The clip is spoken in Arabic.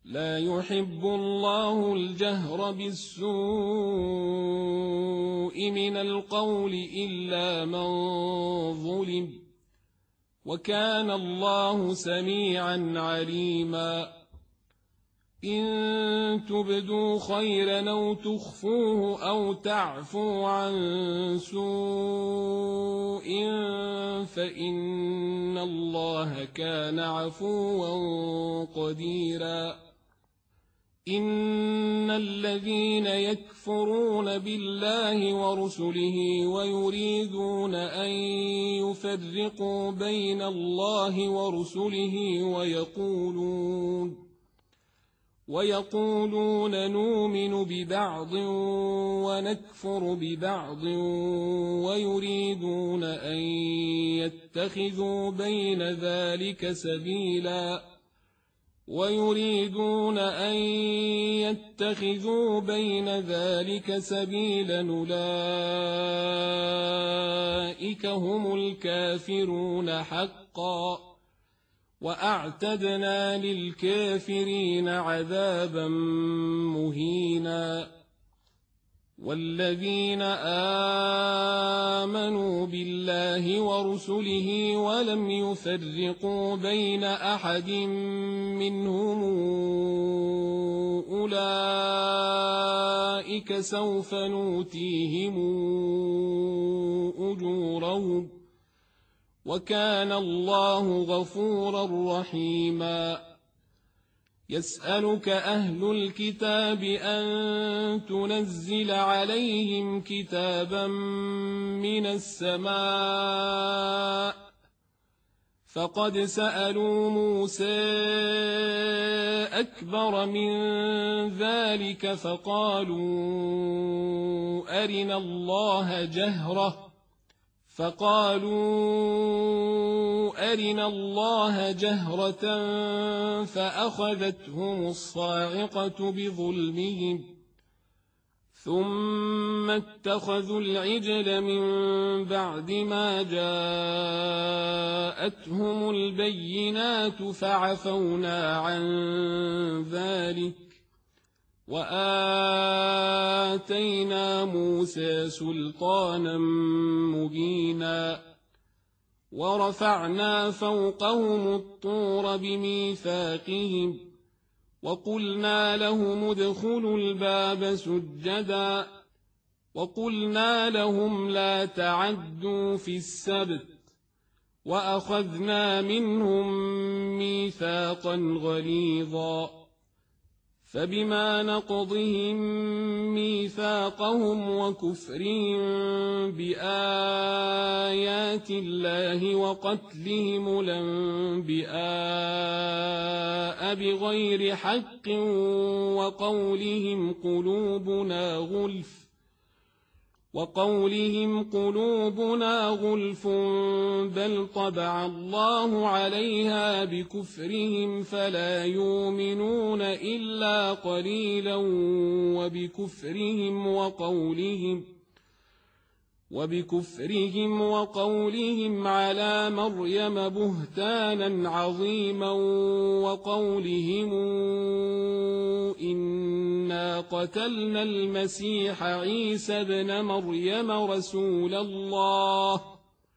لا يحب الله الجهر بالسوء من القول إلا من ظلم وكان الله سميعا عليما إن تبدوا خيرا أو تخفوه أو تعفو عن سوء فإن الله كان عفوا قديرا إن الذين يكفرون بالله ورسله ويريدون أن يفرقوا بين الله ورسله ويقولون نؤمن ببعض ونكفر ببعض ويريدون أن يتخذوا بين ذلك سبيلا أولئك هم الكافرون حقا وأعتدنا للكافرين عذابا مهينا والذين آمنوا بالله ورسله ولم يفرقوا بين أحد منهم أولئك سوف نؤتيهم أجورهم وكان الله غفورا رحيما يسألك أهل الكتاب أن تنزل عليهم كتابا من السماء فقد سألوا موسى أكبر من ذلك فقالوا أرنا الله جهرة فأخذتهم الصاعقة بظلمهم ثم اتخذوا العجل من بعد ما جاءتهم البينات فعفونا عن ذلك وآتينا موسى سلطانا مبينا ورفعنا فوقهم الطور بميثاقهم وقلنا لهم ادخلوا الباب سجدا وقلنا لهم لا تعدوا في السبت وأخذنا منهم ميثاقا غليظا فبما نقضهم ميثاقهم وكفرهم بآيات الله وقتلهم الأنبياء بغير حق وقولهم قلوبنا غلف بل طبع الله عليها بكفرهم فلا يؤمنون إلا قليلا وبكفرهم وقولهم على مريم بهتانا عظيما وقولهم إنا قتلنا المسيح عيسى ابن مريم رسول الله